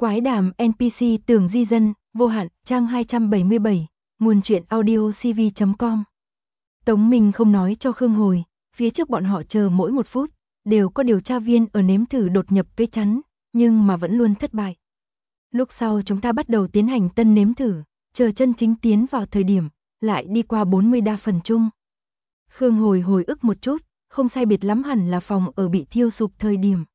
Quái đàm NPC Tường Di Dân, vô hạn, trang 277, nguồn truyện audio cv.com. Tống Minh không nói cho Khương Hồi, phía trước bọn họ chờ mỗi 1 phút, đều có điều tra viên ở nếm thử đột nhập cây chắn, nhưng mà vẫn luôn thất bại. Lúc sau chúng ta bắt đầu tiến hành tân nếm thử, chờ chân chính tiến vào thời điểm, lại đi qua 40 đa phần chung. Khương Hồi hồi ức một chút, không sai biệt lắm hẳn là phòng ở bị thiêu sụp thời điểm.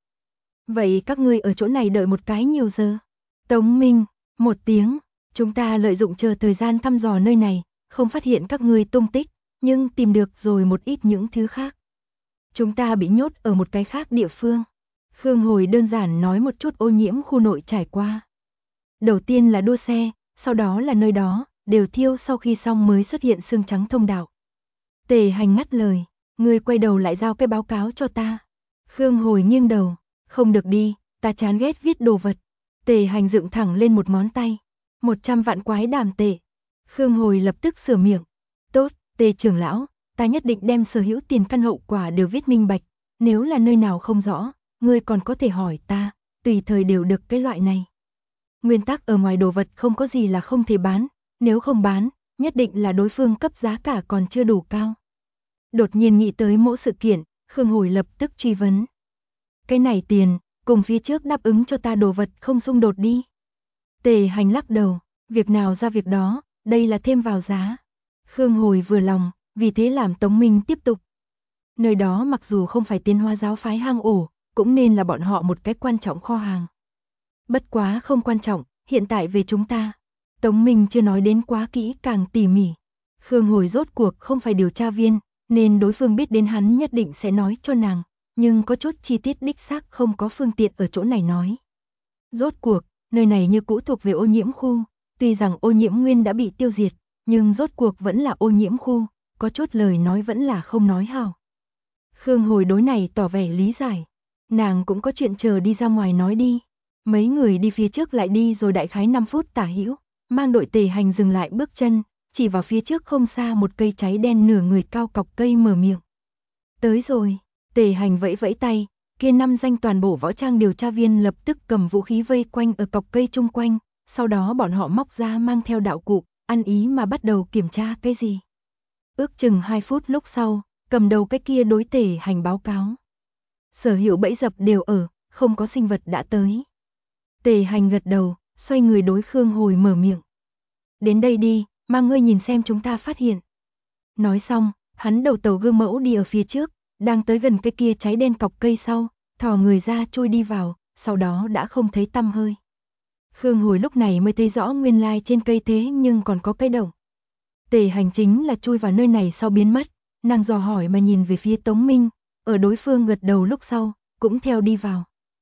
Vậy các ngươi ở chỗ này đợi một cái nhiều giờ? Tống Minh, 1 tiếng, chúng ta lợi dụng chờ thời gian thăm dò nơi này, không phát hiện các ngươi tung tích, nhưng tìm được rồi một ít những thứ khác. Chúng ta bị nhốt ở một cái khác địa phương. Khương Hồi đơn giản nói một chút ô nhiễm khu nội trải qua. Đầu tiên là đua xe, sau đó là nơi đó, đều thiêu sau khi xong mới xuất hiện xương trắng thông đạo. Tề Hành ngắt lời, ngươi quay đầu lại giao cái báo cáo cho ta. Khương Hồi nghiêng đầu, không được đi, ta chán ghét viết đồ vật. Tề Hành dựng thẳng lên một ngón tay, 100 vạn quái đàm tệ. Khương Hồi lập tức sửa miệng, tốt, Tề trưởng lão, ta nhất định đem sở hữu tiền căn hậu quả đều viết minh bạch, nếu là nơi nào không rõ, ngươi còn có thể hỏi ta, tùy thời đều được cái loại này. Nguyên tắc ở ngoài đồ vật không có gì là không thể bán, nếu không bán, nhất định là đối phương cấp giá cả còn chưa đủ cao. Đột nhiên nghĩ tới mỗi sự kiện, Khương Hồi lập tức truy vấn. Cái này tiền, cùng phía trước đáp ứng cho ta đồ vật không xung đột đi. Tề Hành lắc đầu, việc nào ra việc đó, đây là thêm vào giá. Khương Hồi vừa lòng, vì thế làm Tống Minh tiếp tục. Nơi đó mặc dù không phải Tiến Hóa giáo phái hang ổ, cũng nên là bọn họ một cái quan trọng kho hàng. Bất quá không quan trọng, hiện tại về chúng ta. Tống Minh chưa nói đến quá kỹ càng tỉ mỉ. Khương Hồi rốt cuộc không phải điều tra viên, nên đối phương biết đến hắn nhất định sẽ nói cho nàng, nhưng có chút chi tiết đích xác không có phương tiện ở chỗ này nói. Rốt cuộc, nơi này như cũ thuộc về ô nhiễm khu, tuy rằng ô nhiễm nguyên đã bị tiêu diệt, nhưng rốt cuộc vẫn là ô nhiễm khu, có chút lời nói vẫn là không nói hào. Khương Hồi đối này tỏ vẻ lý giải, nàng cũng có chuyện chờ đi ra ngoài nói đi. Mấy người đi phía trước lại đi rồi đại khái 5 phút tả hữu, mang đội Tề Hành dừng lại bước chân, chỉ vào phía trước không xa một cây cháy đen nửa người cao cọc cây mở miệng. Tới rồi, Tề Hành vẫy vẫy tay, kia 5 danh toàn bộ võ trang điều tra viên lập tức cầm vũ khí vây quanh ở cọc cây chung quanh, sau đó bọn họ móc ra mang theo đạo cụ, ăn ý mà bắt đầu kiểm tra cái gì. Ước chừng 2 phút lúc sau, cầm đầu cái kia đối Tề Hành báo cáo. Sở hữu bẫy dập đều ở, không có sinh vật đã tới. Tề Hành gật đầu, xoay người đối Khương Hồi mở miệng. Đến đây đi, mang ngươi nhìn xem chúng ta phát hiện. Nói xong, hắn đầu tàu gương mẫu đi ở phía trước, đang tới gần cái kia cháy đen cọc cây sau, thò người ra chui đi vào, sau đó đã không thấy tăm hơi. Khương Hồi lúc này mới thấy rõ nguyên lai trên cây thế nhưng còn có cái động. Tề Hành chính là chui vào nơi này sau biến mất, nàng dò hỏi mà nhìn về phía Tống Minh, ở đối phương gật đầu lúc sau, cũng theo đi vào.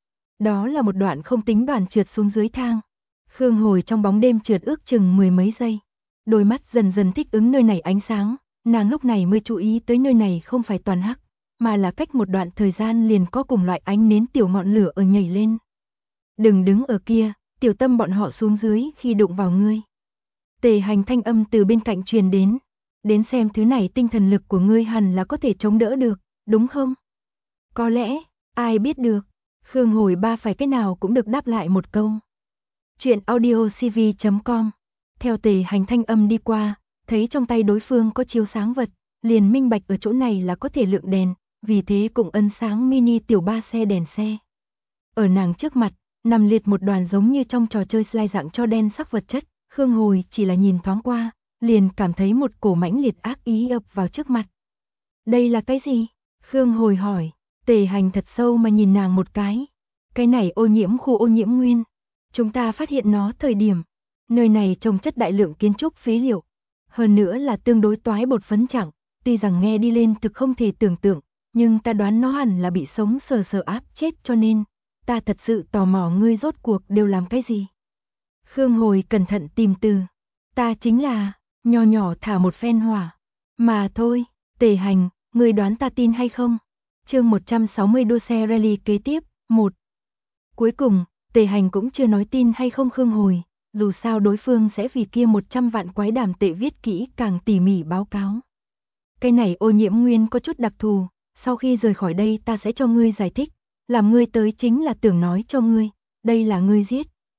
Đó là một đoạn không tính đoàn trượt xuống dưới thang. Khương Hồi trong bóng đêm trượt ước chừng 10 mấy giây. Đôi mắt dần dần thích ứng nơi này ánh sáng, nàng lúc này mới chú ý tới nơi này không phải toàn hắc, mà là cách một đoạn thời gian liền có cùng loại ánh nến tiểu ngọn lửa ở nhảy lên. Đừng đứng ở kia, tiểu tâm bọn họ xuống dưới khi đụng vào ngươi. Tề Hành thanh âm từ bên cạnh truyền đến. Đến xem thứ này tinh thần lực của ngươi hẳn là có thể chống đỡ được, đúng không? Có lẽ, ai biết được. Khương Hồi ba phải cái nào cũng được đáp lại một câu. Chuyện audio cv.com. Theo Tề Hành thanh âm đi qua, thấy trong tay đối phương có chiếu sáng vật, liền minh bạch ở chỗ này là có thể lượng đèn, vì thế cũng ấn sáng mini tiểu 3 xe đèn xe. Ở nàng trước mặt, nằm liệt một đoàn giống như trong trò chơi slide dạng cho đen sắc vật chất, Khương Hồi chỉ là nhìn thoáng qua, liền cảm thấy một cổ mãnh liệt ác ý ập vào trước mặt. Đây là cái gì? Khương Hồi hỏi. Tề Hành thật sâu mà nhìn nàng một cái. Cái này ô nhiễm khu ô nhiễm nguyên. Chúng ta phát hiện nó thời điểm. Nơi này trồng chất đại lượng kiến trúc phế liệu. Hơn nữa là tương đối toái bột phấn chẳng. Tuy rằng nghe đi lên thực không thể tưởng tượng. Nhưng ta đoán nó hẳn là bị sống sờ sờ áp chết cho nên. Ta thật sự tò mò ngươi rốt cuộc đều làm cái gì. Khương Hồi cẩn thận tìm từ. Ta chính là, nho nhỏ thả một phen hỏa. Mà thôi, Tề Hành, ngươi đoán ta tin hay không? Chương 160 đua xe rally kế tiếp, 1. Cuối cùng, Tề Hành cũng chưa nói tin hay không Khương Hồi, dù sao đối phương sẽ vì kia 100 vạn quái đàm tệ viết kỹ càng tỉ mỉ báo cáo. Cái này ô nhiễm nguyên có chút đặc thù, sau khi rời khỏi đây ta sẽ cho ngươi giải thích, làm ngươi tới chính là tưởng nói cho ngươi, đây là ngươi giết,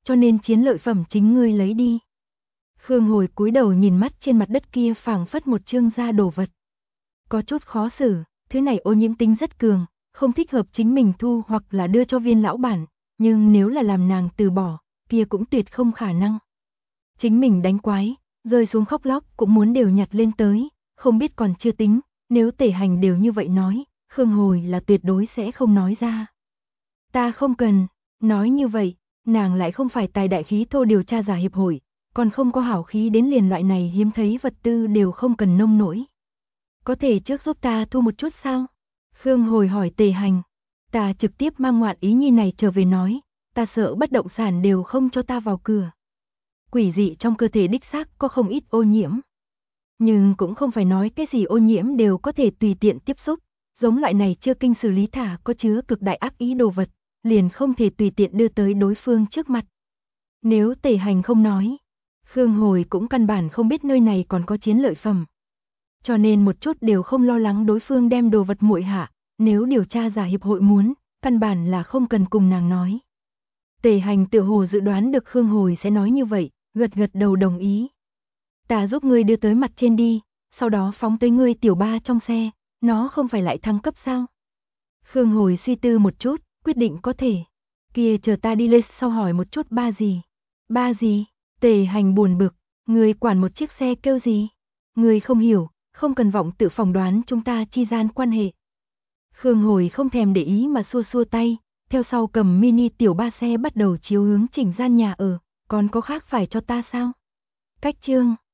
cho nên chiến lợi phẩm chính ngươi lấy đi. Khương Hồi cúi đầu nhìn mắt trên mặt đất kia phảng phất một chương da đồ vật. Có chút khó xử, thứ này ô nhiễm tính rất cường, không thích hợp chính mình thu hoặc là đưa cho Viên lão bản, nhưng nếu là làm nàng từ bỏ, kia cũng tuyệt không khả năng. Chính mình đánh quái, rơi xuống khóc lóc cũng muốn đều nhặt lên tới, không biết còn chưa tính, nếu Tề Hành đều như vậy nói, Khương Hồi là tuyệt đối sẽ không nói ra. Ta không cần, nói như vậy, nàng lại không phải tài đại khí thô điều tra giả hiệp hội, còn không có hảo khí đến liền loại này hiếm thấy vật tư đều không cần nông nổi. Có thể trước giúp ta thu một chút sao? Khương Hồi hỏi Tề Hành. Ta trực tiếp mang ngoạn ý nhi này trở về nói, ta sợ bất động sản đều không cho ta vào cửa. Quỷ dị trong cơ thể đích xác có không ít ô nhiễm. Nhưng cũng không phải nói cái gì ô nhiễm đều có thể tùy tiện tiếp xúc, giống loại này chưa kinh xử lý thả có chứa cực đại ác ý đồ vật, liền không thể tùy tiện đưa tới đối phương trước mặt. Nếu Tề Hành không nói, Khương Hồi cũng căn bản không biết nơi này còn có chiến lợi phẩm. Cho nên một chút đều không lo lắng đối phương đem đồ vật muội hạ, nếu điều tra giả hiệp hội muốn, căn bản là không cần cùng nàng nói. Tề Hành tựa hồ dự đoán được Khương Hồi sẽ nói như vậy, gật gật đầu đồng ý. Ta giúp ngươi đưa tới mặt trên đi, sau đó phóng tới ngươi tiểu ba trong xe, nó không phải lại thăng cấp sao? Khương Hồi suy tư một chút, quyết định có thể. Kia chờ ta đi lên sau hỏi một chút ba gì. Ba gì? Tề Hành buồn bực, ngươi quản một chiếc xe kêu gì? Ngươi không hiểu, không cần vọng tự phỏng đoán chúng ta chi gian quan hệ. Khương Hồi không thèm để ý mà xua xua tay, theo sau cầm mini tiểu ba xe bắt đầu chiếu hướng chỉnh gian nhà ở, còn có khác phải cho ta sao? Cách chương